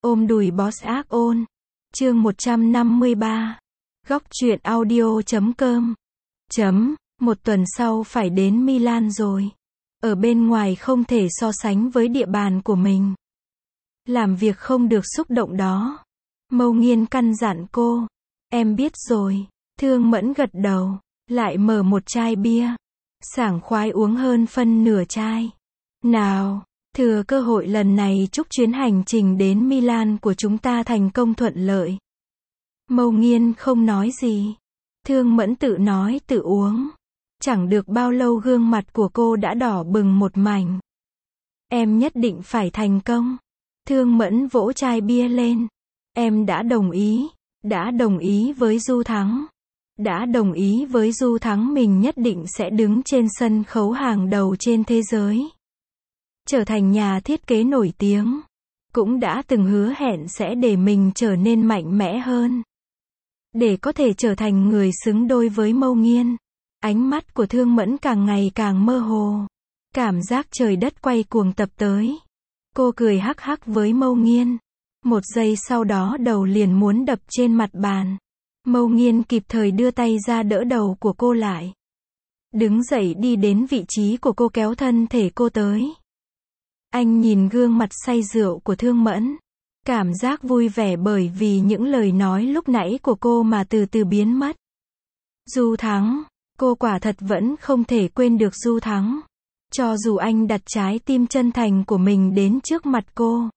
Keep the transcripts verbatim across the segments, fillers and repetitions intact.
Ôm đùi boss ác ôn. Chương một trăm năm mươi ba. Góc truyện audio chấm com. Chấm, một tuần sau phải đến Milan rồi. Ở bên ngoài không thể so sánh với địa bàn của mình. Làm việc không được xúc động đó. Mâu Nghiên căn dặn cô. Em biết rồi. Thương Mẫn gật đầu. Lại mở một chai bia. Sảng khoái uống hơn phân nửa chai. Nào, thừa cơ hội lần này chúc chuyến hành trình đến Milan của chúng ta thành công thuận lợi. Mâu Nghiên không nói gì. Thương Mẫn tự nói tự uống. Chẳng được bao lâu gương mặt của cô đã đỏ bừng một mảnh. Em nhất định phải thành công. Thương Mẫn vỗ chai bia lên. Em đã đồng ý. Đã đồng ý với Du Thắng. Đã đồng ý với Du Thắng mình nhất định sẽ đứng trên sân khấu hàng đầu trên thế giới. Trở thành nhà thiết kế nổi tiếng. Cũng đã từng hứa hẹn sẽ để mình trở nên mạnh mẽ hơn. Để có thể trở thành người xứng đôi với Mâu Nghiên. Ánh mắt của Thương Mẫn càng ngày càng mơ hồ. Cảm giác trời đất quay cuồng tập tới. Cô cười hắc hắc với Mâu Nghiên. Một giây sau đó đầu liền muốn đập trên mặt bàn. Mâu Nghiên kịp thời đưa tay ra đỡ đầu của cô lại. Đứng dậy đi đến vị trí của cô kéo thân thể cô tới. Anh nhìn gương mặt say rượu của Thương Mẫn. Cảm giác vui vẻ bởi vì những lời nói lúc nãy của cô mà từ từ biến mất. Du Thắng, cô quả thật vẫn không thể quên được Du Thắng. Cho dù anh đặt trái tim chân thành của mình đến trước mặt cô.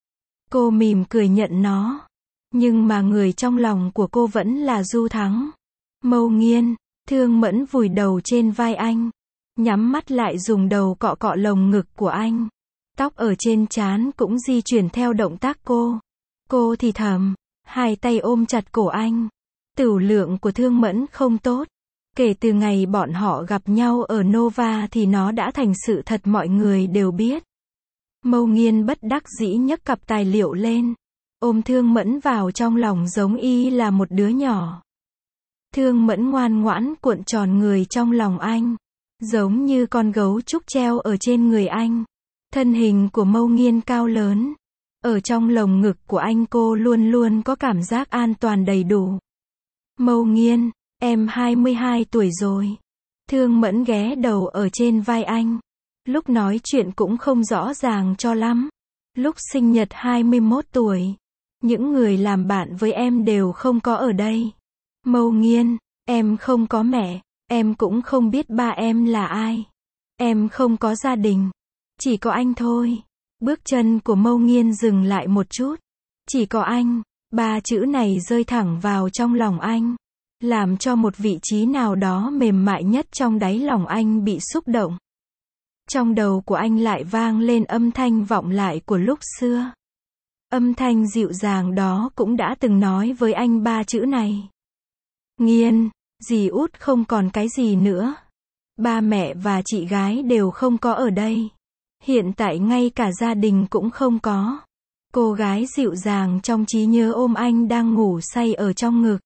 Cô mỉm cười nhận nó. Nhưng mà người trong lòng của cô vẫn là Du Thắng. Mâu Nghiên, Thương Mẫn vùi đầu trên vai anh. Nhắm mắt lại dùng đầu cọ cọ lồng ngực của anh. Tóc ở trên trán cũng di chuyển theo động tác cô. Cô thì thầm, hai tay ôm chặt cổ anh. Tửu lượng của Thương Mẫn không tốt. Kể từ ngày bọn họ gặp nhau ở Nova thì nó đã thành sự thật mọi người đều biết. Mâu Nghiên bất đắc dĩ nhấc cặp tài liệu lên. Ôm Thương Mẫn vào trong lòng giống y là một đứa nhỏ. Thương Mẫn ngoan ngoãn cuộn tròn người trong lòng anh. Giống như con gấu trúc treo ở trên người anh. Thân hình của Mâu Nghiên cao lớn. Ở trong lồng ngực của anh cô luôn luôn có cảm giác an toàn đầy đủ. Mâu Nghiên, em hai mươi hai tuổi rồi. Thương Mẫn ghé đầu ở trên vai anh. Lúc nói chuyện cũng không rõ ràng cho lắm. Lúc sinh nhật hai mươi mốt tuổi. Những người làm bạn với em đều không có ở đây. Mâu Nghiên, em không có mẹ. Em cũng không biết ba em là ai. Em không có gia đình. Chỉ có anh thôi. Bước chân của Mâu Nghiên dừng lại một chút. Chỉ có anh. Ba chữ này rơi thẳng vào trong lòng anh. Làm cho một vị trí nào đó mềm mại nhất trong đáy lòng anh bị xúc động. Trong đầu của anh lại vang lên âm thanh vọng lại của lúc xưa. Âm thanh dịu dàng đó cũng đã từng nói với anh ba chữ này. Nghiên, dì út không còn cái gì nữa. Ba mẹ và chị gái đều không có ở đây. Hiện tại ngay cả gia đình cũng không có. Cô gái dịu dàng trong trí nhớ ôm anh đang ngủ say ở trong ngực.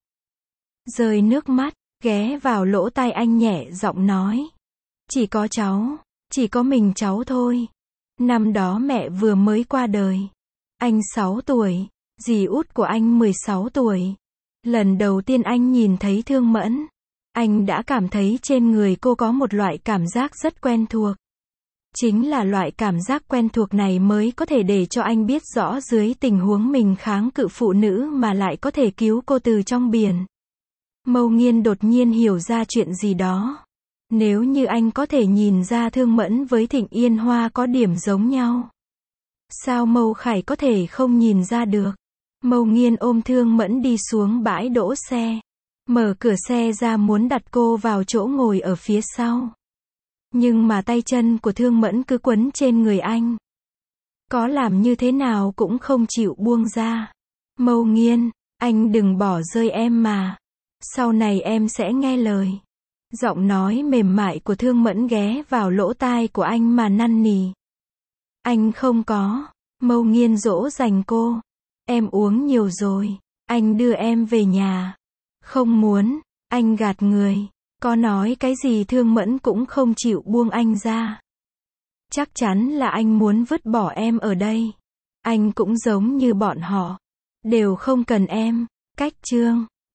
Rơi nước mắt, ghé vào lỗ tai anh nhẹ giọng nói. Chỉ có cháu, chỉ có mình cháu thôi. Năm đó mẹ vừa mới qua đời. Anh sáu tuổi, dì út của anh mười sáu tuổi. Lần đầu tiên anh nhìn thấy Thương Mẫn. Anh đã cảm thấy trên người cô có một loại cảm giác rất quen thuộc. Chính là loại cảm giác quen thuộc này mới có thể để cho anh biết rõ dưới tình huống mình kháng cự phụ nữ mà lại có thể cứu cô từ trong biển. Mâu Nghiên đột nhiên hiểu ra chuyện gì đó. Nếu như anh có thể nhìn ra Thương Mẫn với Thịnh Yên Hoa có điểm giống nhau. Sao Mâu Khải có thể không nhìn ra được? Mâu Nghiên ôm Thương Mẫn đi xuống bãi đỗ xe. Mở cửa xe ra muốn đặt cô vào chỗ ngồi ở phía sau. Nhưng mà tay chân của Thương Mẫn cứ quấn trên người anh. Có làm như thế nào cũng không chịu buông ra. Mâu Nghiên, anh đừng bỏ rơi em mà. Sau này em sẽ nghe lời. Giọng nói mềm mại của Thương Mẫn ghé vào lỗ tai của anh mà năn nỉ. Anh không có. Mâu Nghiên dỗ dành cô. Em uống nhiều rồi. Anh đưa em về nhà. Không muốn. Anh gạt người. Có nói cái gì Thương Mẫn cũng không chịu buông anh ra. Chắc chắn là anh muốn vứt bỏ em ở đây. Anh cũng giống như bọn họ. Đều không cần em. Cách chương